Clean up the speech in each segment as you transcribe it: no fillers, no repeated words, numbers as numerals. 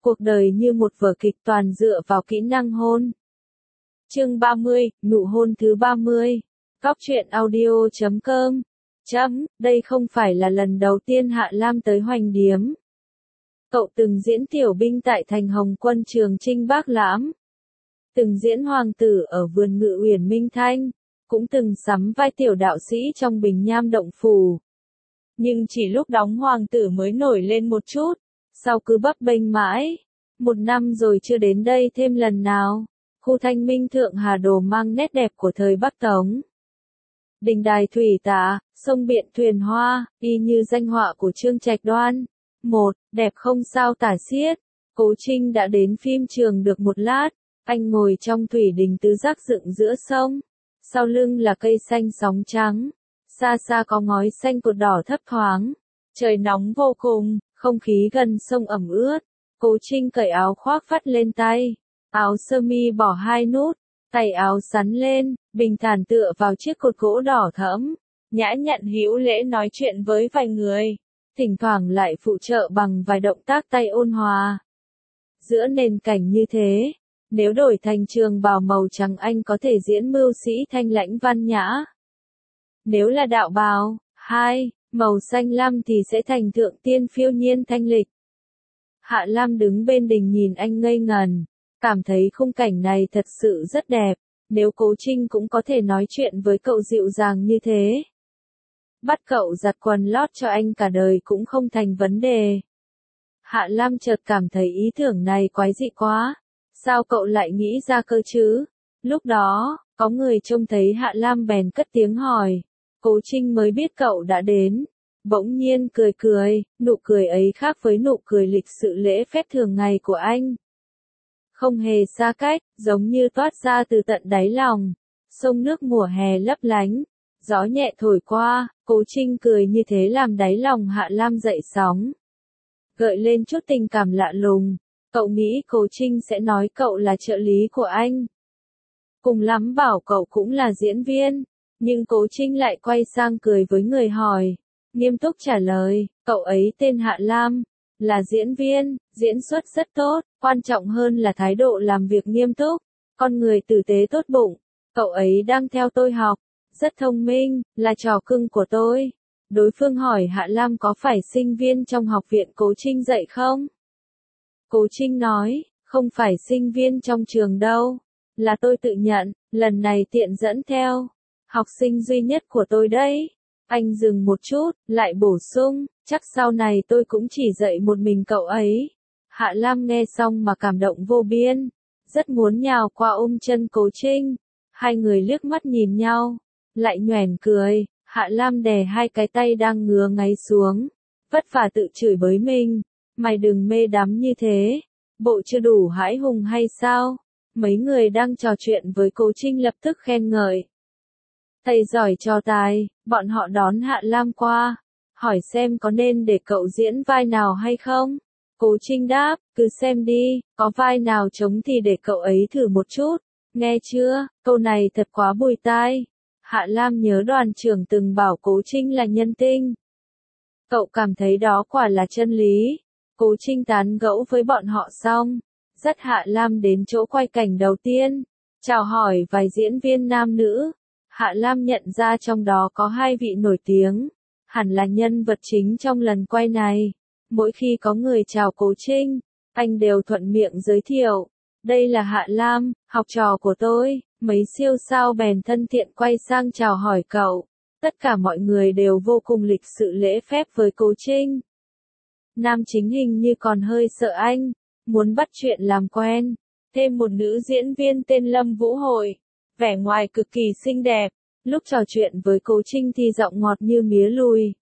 Cuộc đời như một vở kịch toàn dựa vào kỹ năng hôn. Chương 30, nụ hôn thứ 30. Góc truyện audio.com. Đây không phải là lần đầu tiên Hạ Lam tới Hoành Điếm. Cậu từng diễn tiểu binh tại thành Hồng Quân Trường Chinh Bác Lãm. Từng diễn hoàng tử ở vườn ngự uyển Minh Thanh. Cũng từng sắm vai tiểu đạo sĩ trong Bình Nham Động Phủ. Nhưng chỉ lúc đóng hoàng tử mới nổi lên một chút. Sau cứ bấp bênh mãi. Một năm rồi chưa đến đây thêm lần nào. Khu Thanh Minh Thượng Hà Đồ mang nét đẹp của thời Bắc Tống. Đình đài thủy tạ, sông biển thuyền hoa, y như danh họa của Trương Trạch Đoan. Đẹp không sao tả xiết. Cố Trinh đã đến phim trường được một lát. Anh ngồi trong thủy đình tứ giác dựng giữa sông. Sau lưng là cây xanh sóng trắng. Xa xa có ngói xanh cột đỏ thấp thoáng. Trời nóng vô cùng, không khí gần sông ẩm ướt. Cố Trinh cởi áo khoác vắt lên tay. Áo sơ mi bỏ hai nút. Tay áo sắn lên, bình thản tựa vào chiếc cột gỗ đỏ thẫm. Nhã nhặn hữu lễ nói chuyện với vài người. Thỉnh thoảng lại phụ trợ bằng vài động tác tay ôn hòa. Giữa nền cảnh như thế, nếu đổi thành trường bào màu trắng anh có thể diễn mưu sĩ thanh lãnh văn nhã. Nếu là đạo bào, màu xanh lam thì sẽ thành thượng tiên phiêu nhiên thanh lịch. Hạ Lam đứng bên đình nhìn anh ngây ngần, cảm thấy khung cảnh này thật sự rất đẹp, nếu Cố Trinh cũng có thể nói chuyện với cậu dịu dàng như thế. Bắt cậu giặt quần lót cho anh cả đời cũng không thành vấn đề. Hạ Lam chợt cảm thấy ý tưởng này quái dị quá, sao cậu lại nghĩ ra cơ chứ? Lúc đó, có người trông thấy Hạ Lam bèn cất tiếng hỏi, Cố Trinh mới biết cậu đã đến. Bỗng nhiên cười, nụ cười ấy khác với nụ cười lịch sự lễ phép thường ngày của anh. Không hề xa cách, giống như toát ra từ tận đáy lòng. Sông nước mùa hè lấp lánh, gió nhẹ thổi qua, Cố Trinh cười như thế làm đáy lòng Hạ Lam dậy sóng. Gợi lên chút tình cảm lạ lùng, cậu nghĩ Cố Trinh sẽ nói cậu là trợ lý của anh. Cùng lắm bảo cậu cũng là diễn viên, nhưng Cố Trinh lại quay sang cười với người hỏi. Nghiêm túc trả lời, cậu ấy tên Hạ Lam, là diễn viên, diễn xuất rất tốt, quan trọng hơn là thái độ làm việc nghiêm túc, con người tử tế tốt bụng, cậu ấy đang theo tôi học, rất thông minh, là trò cưng của tôi. Đối phương hỏi Hạ Lam có phải sinh viên trong học viện Cố Trinh dạy không? Cố Trinh nói, không phải sinh viên trong trường đâu, là tôi tự nhận, lần này tiện dẫn theo, học sinh duy nhất của tôi đấy. Anh dừng một chút, lại bổ sung, chắc sau này tôi cũng chỉ dạy một mình cậu ấy. Hạ Lam nghe xong mà cảm động vô biên, rất muốn nhào qua ôm chân Cố Trinh. Hai người liếc mắt nhìn nhau, lại nhoẻn cười, Hạ Lam đè hai cái tay đang ngứa ngáy xuống, vất vả tự chửi bới mình, mày đừng mê đắm như thế, bộ chưa đủ hãi hùng hay sao? Mấy người đang trò chuyện với Cố Trinh lập tức khen ngợi. Thầy giỏi trò tài, bọn họ đón Hạ Lam qua, hỏi xem có nên để cậu diễn vai nào hay không? Cố Trinh đáp, cứ xem đi, có vai nào trống thì để cậu ấy thử một chút, nghe chưa, câu này thật quá bùi tai. Hạ Lam nhớ đoàn trưởng từng bảo Cố Trinh là nhân tinh. Cậu cảm thấy đó quả là chân lý. Cố Trinh tán gẫu với bọn họ xong, dắt Hạ Lam đến chỗ quay cảnh đầu tiên, chào hỏi vài diễn viên nam nữ. Hạ Lam nhận ra trong đó có hai vị nổi tiếng, hẳn là nhân vật chính trong lần quay này. Mỗi khi có người chào Cố Trinh, anh đều thuận miệng giới thiệu. Đây là Hạ Lam, học trò của tôi. Mấy siêu sao bèn thân thiện quay sang chào hỏi cậu. Tất cả mọi người đều vô cùng lịch sự lễ phép với Cố Trinh. Nam chính hình như còn hơi sợ anh, muốn bắt chuyện làm quen. Thêm một nữ diễn viên tên Lâm Vũ Hội. Vẻ ngoài cực kỳ xinh đẹp, lúc trò chuyện với Cố Trinh thì giọng ngọt như mía lùi.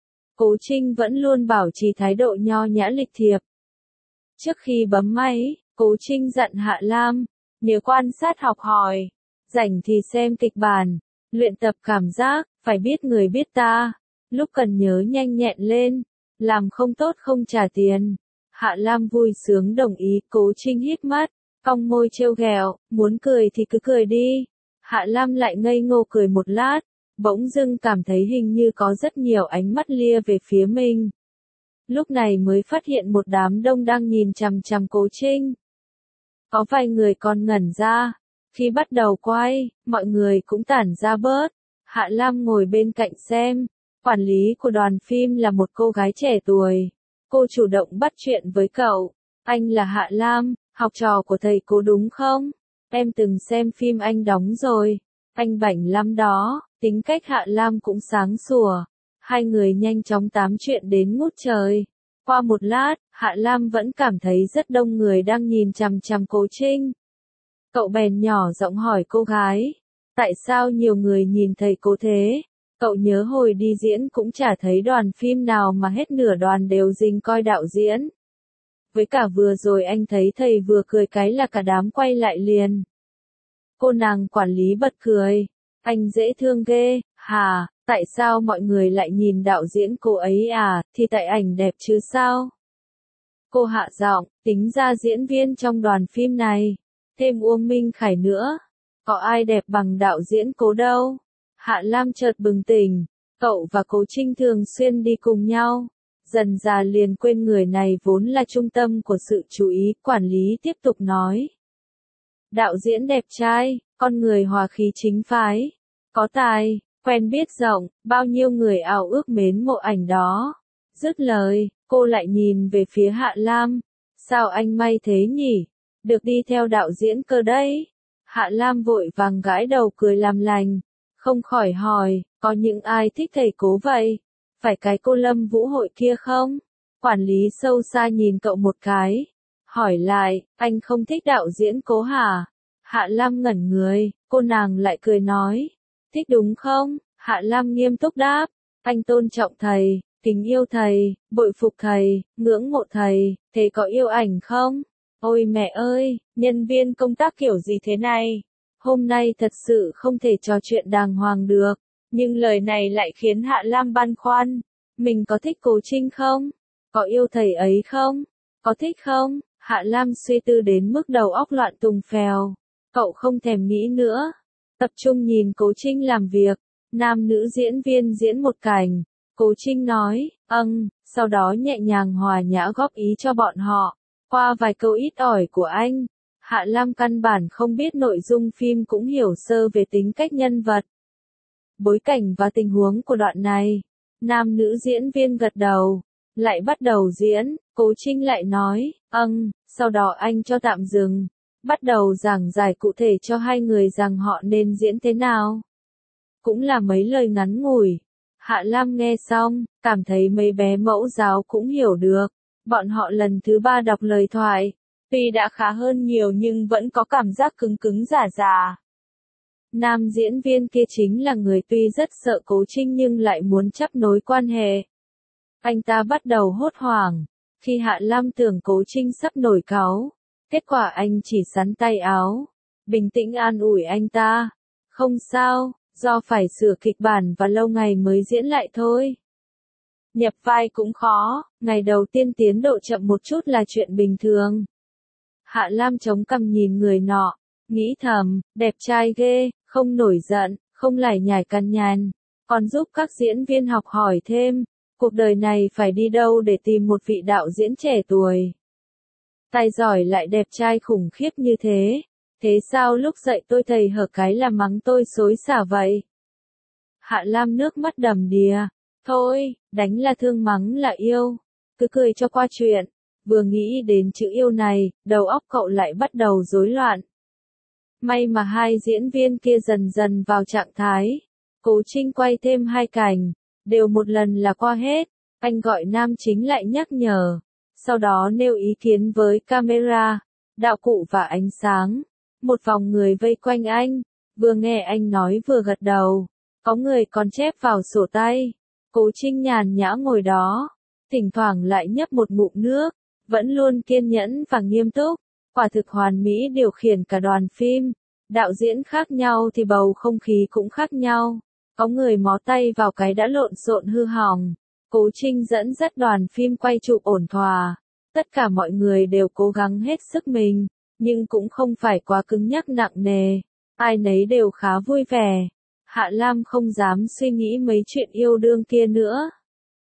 Cố Trinh vẫn luôn bảo trì thái độ nho nhã lịch thiệp. Trước khi bấm máy, Cố Trinh dặn Hạ Lam, nhớ quan sát học hỏi, rảnh thì xem kịch bản, luyện tập cảm giác, phải biết người biết ta, lúc cần nhớ nhanh nhẹn lên, làm không tốt không trả tiền. Hạ Lam vui sướng đồng ý, Cố Trinh hít mắt, cong môi trêu ghẹo, muốn cười thì cứ cười đi. Hạ Lam lại ngây ngô cười một lát, bỗng dưng cảm thấy hình như có rất nhiều ánh mắt lia về phía mình. lúc này mới phát hiện một đám đông đang nhìn chằm chằm Cố Trinh. Có vài người còn ngẩn ra. Khi bắt đầu quay, mọi người cũng tản ra bớt. Hạ Lam ngồi bên cạnh xem. Quản lý của đoàn phim là một cô gái trẻ tuổi. Cô chủ động bắt chuyện với cậu. Anh là Hạ Lam, học trò của thầy Cố đúng không? Em từng xem phim anh đóng rồi. Anh bảnh lắm đó. Tính cách Hạ Lam cũng sáng sủa. Hai người nhanh chóng tám chuyện đến ngút trời. Qua một lát, Hạ Lam vẫn cảm thấy rất đông người đang nhìn chằm chằm Cố Trinh. Cậu bèn nhỏ giọng hỏi cô gái. Tại sao nhiều người nhìn thầy Cố thế? Cậu nhớ hồi đi diễn cũng chả thấy đoàn phim nào mà hết nửa đoàn đều rình coi đạo diễn. Với cả vừa rồi anh thấy thầy vừa cười cái là cả đám quay lại liền. Cô nàng quản lý bật cười. Anh dễ thương ghê, hả, tại sao mọi người lại nhìn đạo diễn cô ấy à, thì tại ảnh đẹp chứ sao? Cô hạ giọng, tính ra diễn viên trong đoàn phim này, thêm Uông Minh Khải nữa, có ai đẹp bằng đạo diễn Cố đâu. Hạ Lam chợt bừng tỉnh, cậu và Cố Trinh thường xuyên đi cùng nhau. Dần dà liền quên người này vốn là trung tâm của sự chú ý, quản lý tiếp tục nói. Đạo diễn đẹp trai, con người hòa khí chính phái, có tài, quen biết rộng, bao nhiêu người ao ước mến mộ ảnh đó. Dứt lời, cô lại nhìn về phía Hạ Lam. Sao anh may thế nhỉ? Được đi theo đạo diễn cơ đấy. Hạ Lam vội vàng gãi đầu cười làm lành. Không khỏi hỏi, có những ai thích thầy Cố vậy? Phải cái cô Lâm Vũ Hội kia không? Quản lý sâu xa nhìn cậu một cái. Hỏi lại, anh không thích đạo diễn Cố hả? Hạ Lam ngẩn người, cô nàng lại cười nói. Thích đúng không? Hạ Lam nghiêm túc đáp. Anh tôn trọng thầy, kính yêu thầy, bội phục thầy, ngưỡng mộ thầy, thế có yêu ảnh không? Ôi mẹ ơi, nhân viên công tác kiểu gì thế này? Hôm nay thật sự không thể trò chuyện đàng hoàng được. Nhưng lời này lại khiến Hạ Lam băn khoăn. Mình có thích Cố Trinh không? Có yêu thầy ấy không? Có thích không? Hạ Lam suy tư đến mức đầu óc loạn tùng phèo. Cậu không thèm nghĩ nữa. Tập trung nhìn Cố Trinh làm việc. Nam nữ diễn viên diễn một cảnh. Cố Trinh nói, sau đó nhẹ nhàng hòa nhã góp ý cho bọn họ. Qua vài câu ít ỏi của anh, Hạ Lam căn bản không biết nội dung phim cũng hiểu sơ về tính cách nhân vật. Bối cảnh và tình huống của đoạn này. Nam nữ diễn viên gật đầu, lại bắt đầu diễn. Cố Trinh lại nói, sau đó anh cho tạm dừng. Bắt đầu giảng giải cụ thể cho hai người rằng họ nên diễn thế nào. Cũng là mấy lời ngắn ngủi. Hạ Lam nghe xong, cảm thấy mấy bé mẫu giáo cũng hiểu được. Bọn họ lần thứ 3 đọc lời thoại. Tuy đã khá hơn nhiều nhưng vẫn có cảm giác cứng cứng giả giả. Nam diễn viên kia chính là người tuy rất sợ Cố Trinh nhưng lại muốn chấp nối quan hệ. Anh ta bắt đầu hốt hoảng. Khi Hạ Lam tưởng Cố Trinh sắp nổi cáu. Kết quả anh chỉ xắn tay áo. Bình tĩnh an ủi anh ta. Không sao, do phải sửa kịch bản và lâu ngày mới diễn lại thôi. Nhập vai cũng khó, ngày đầu tiên tiến độ chậm một chút là chuyện bình thường. Hạ Lam chống cằm nhìn người nọ, nghĩ thầm, đẹp trai ghê, không nổi giận, không lải nhải cằn nhằn, còn giúp các diễn viên học hỏi thêm, cuộc đời này phải đi đâu để tìm một vị đạo diễn trẻ tuổi. Tài giỏi lại đẹp trai khủng khiếp như thế, thế sao lúc dạy tôi thầy hở cái là mắng tôi xối xả vậy? Hạ Lam nước mắt đầm đìa, thôi, đánh là thương mắng là yêu, cứ cười cho qua chuyện. Vừa nghĩ đến chữ yêu này, đầu óc cậu lại bắt đầu rối loạn. May mà hai diễn viên kia dần dần vào trạng thái. Cố Trinh quay thêm 2 cảnh, đều một lần là qua hết. Anh gọi nam chính lại nhắc nhở. Sau đó nêu ý kiến với camera, đạo cụ và ánh sáng. Một vòng người vây quanh anh, vừa nghe anh nói vừa gật đầu. Có người còn chép vào sổ tay. Cố Trinh nhàn nhã ngồi đó, thỉnh thoảng lại nhấp một ngụm nước. Vẫn luôn kiên nhẫn và nghiêm túc, quả thực hoàn mỹ điều khiển cả đoàn phim. Đạo diễn khác nhau thì bầu không khí cũng khác nhau. Có người mó tay vào cái đã lộn xộn hư hỏng. Cố Trinh dẫn dắt đoàn phim quay chụp ổn thỏa. Tất cả mọi người đều cố gắng hết sức mình, nhưng cũng không phải quá cứng nhắc nặng nề. Ai nấy đều khá vui vẻ. Hạ Lam không dám suy nghĩ mấy chuyện yêu đương kia nữa.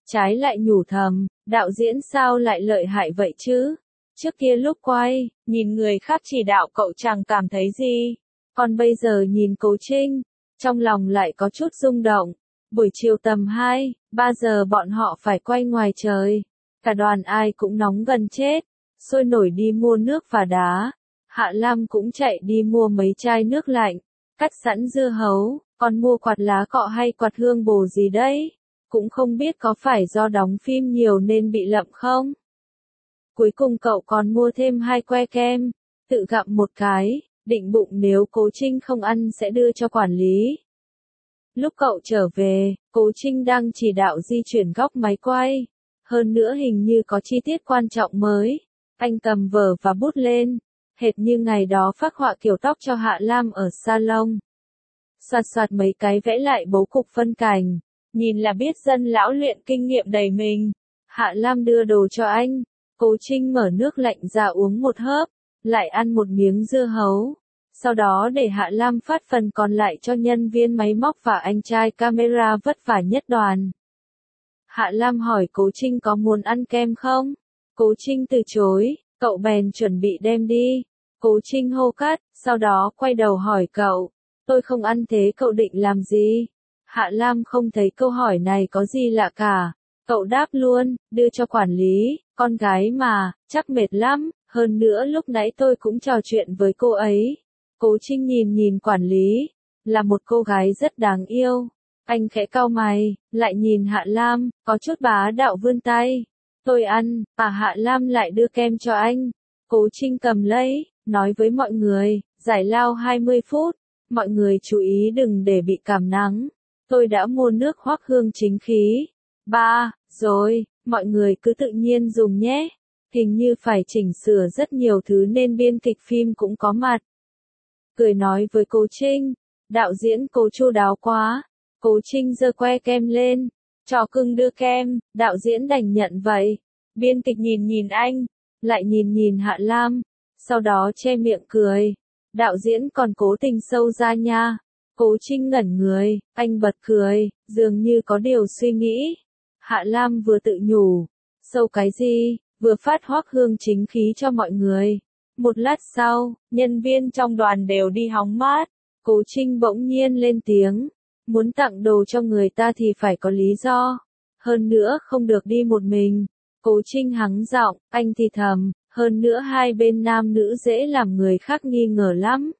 Trái lại nhủ thầm, đạo diễn sao lại lợi hại vậy chứ? Trước kia lúc quay, nhìn người khác chỉ đạo cậu chẳng cảm thấy gì. Còn bây giờ nhìn Cố Trinh, trong lòng lại có chút rung động. Buổi chiều tầm 2, 3 giờ bọn họ phải quay ngoài trời. Cả đoàn ai cũng nóng gần chết, sôi nổi đi mua nước và đá. Hạ Lam cũng chạy đi mua mấy chai nước lạnh, cắt sẵn dưa hấu, còn mua quạt lá cọ hay quạt hương bồ gì đấy. Cũng không biết có phải do đóng phim nhiều nên bị lậm không? Cuối cùng cậu còn mua thêm 2 que kem, tự gặm một cái, định bụng nếu Cố Trinh không ăn sẽ đưa cho quản lý. Lúc cậu trở về, Cố Trinh đang chỉ đạo di chuyển góc máy quay. Hơn nữa hình như có chi tiết quan trọng mới. Anh cầm vở và bút lên, hệt như ngày đó phác họa kiểu tóc cho Hạ Lam ở salon. Soạt soạt mấy cái vẽ lại bố cục phân cảnh. Nhìn là biết dân lão luyện kinh nghiệm đầy mình. Hạ Lam đưa đồ cho anh. Cố Trinh mở nước lạnh ra uống một hớp, lại ăn một miếng dưa hấu. Sau đó để Hạ Lam phát phần còn lại cho nhân viên máy móc và anh trai camera vất vả nhất đoàn. Hạ Lam hỏi Cố Trinh có muốn ăn kem không? Cố Trinh từ chối, cậu bèn chuẩn bị đem đi. Cố Trinh hô cắt, sau đó quay đầu hỏi cậu, tôi không ăn thế cậu định làm gì? Hạ Lam không thấy câu hỏi này có gì lạ cả. Cậu đáp luôn, đưa cho quản lý, con gái mà, chắc mệt lắm, hơn nữa lúc nãy tôi cũng trò chuyện với cô ấy. Cố Trinh nhìn quản lý, là một cô gái rất đáng yêu. Anh khẽ cau mày, lại nhìn Hạ Lam, có chút bá đạo vươn tay. Tôi ăn, Hạ Lam lại đưa kem cho anh. Cố Trinh cầm lấy, nói với mọi người, giải lao 20 phút, mọi người chú ý đừng để bị cảm nắng. Tôi đã mua nước Hoắc Hương chính khí. Rồi, mọi người cứ tự nhiên dùng nhé. Hình như phải chỉnh sửa rất nhiều thứ nên biên kịch phim cũng có mặt. Cười nói với Cố Trinh, đạo diễn Cố chu đáo quá. Cố Trinh giơ que kem lên, trò cưng đưa kem, đạo diễn đành nhận vậy. Biên kịch nhìn anh, lại nhìn Hạ Lam, sau đó che miệng cười. Đạo diễn còn cố tình sâu ra nha. Cố Trinh ngẩn người, anh bật cười, dường như có điều suy nghĩ. Hạ Lam vừa tự nhủ, sâu cái gì, vừa phát Hoắc Hương chính khí cho mọi người. Một lát sau, nhân viên trong đoàn đều đi hóng mát. Cố Trinh bỗng nhiên lên tiếng, muốn tặng đồ cho người ta thì phải có lý do. Hơn nữa không được đi một mình. Cố Trinh hắng giọng, anh thì thầm, hơn nữa hai bên nam nữ dễ làm người khác nghi ngờ lắm.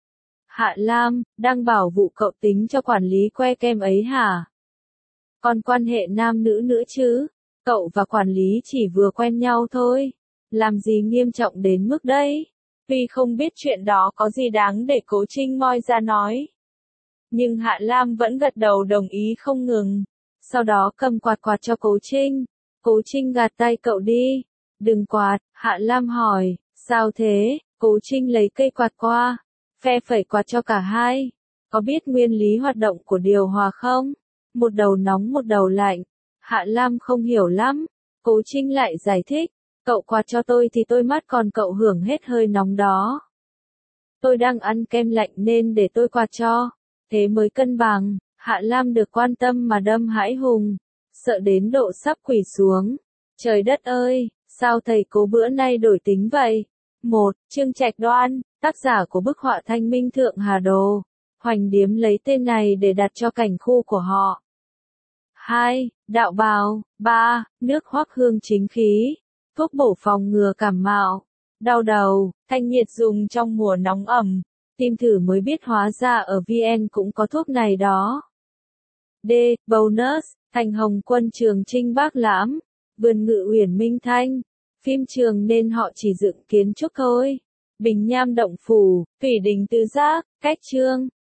Hạ Lam, đang bảo vụ cậu tính cho quản lý que kem ấy hả? Còn quan hệ nam nữ nữa chứ? Cậu và quản lý chỉ vừa quen nhau thôi. Làm gì nghiêm trọng đến mức đấy? Tuy không biết chuyện đó có gì đáng để Cố Trinh moi ra nói. Nhưng Hạ Lam vẫn gật đầu đồng ý không ngừng. Sau đó cầm quạt cho Cố Trinh. Cố Trinh gạt tay cậu đi. Đừng quạt, Hạ Lam hỏi, sao thế? Cố Trinh lấy cây quạt qua, phe phẩy quạt cho cả hai. Có biết nguyên lý hoạt động của điều hòa không? Một đầu nóng một đầu lạnh. Hạ Lam không hiểu lắm. Cố Trinh lại giải thích, cậu quạt cho tôi thì tôi mát còn cậu hưởng hết hơi nóng đó. Tôi đang ăn kem lạnh nên để tôi quạt cho. Thế mới cân bằng. Hạ Lam được quan tâm mà đâm hãi hùng. Sợ đến độ sắp quỳ xuống. Trời đất ơi, sao thầy Cố bữa nay đổi tính vậy? 1. Trương Trạch Đoan, tác giả của bức họa Thanh Minh Thượng Hà Đồ. Hoành Điếm lấy tên này để đặt cho cảnh khu của họ. 2. Đạo bào. 3. Nước Hoắc Hương chính khí. Thuốc bổ phòng ngừa cảm mạo, đau đầu, thanh nhiệt dùng trong mùa nóng ẩm. Tìm thử mới biết hóa ra ở VN cũng có thuốc này đó. D. Bonus, Thành Hồng Quân Trường Trinh Bác Lãm, Vườn Ngự Uyển Minh Thanh. Phim trường nên họ chỉ dựng kiến trúc thôi. Bình Nham Động Phủ, Thủy Đình Tứ Giác, Cách Chương.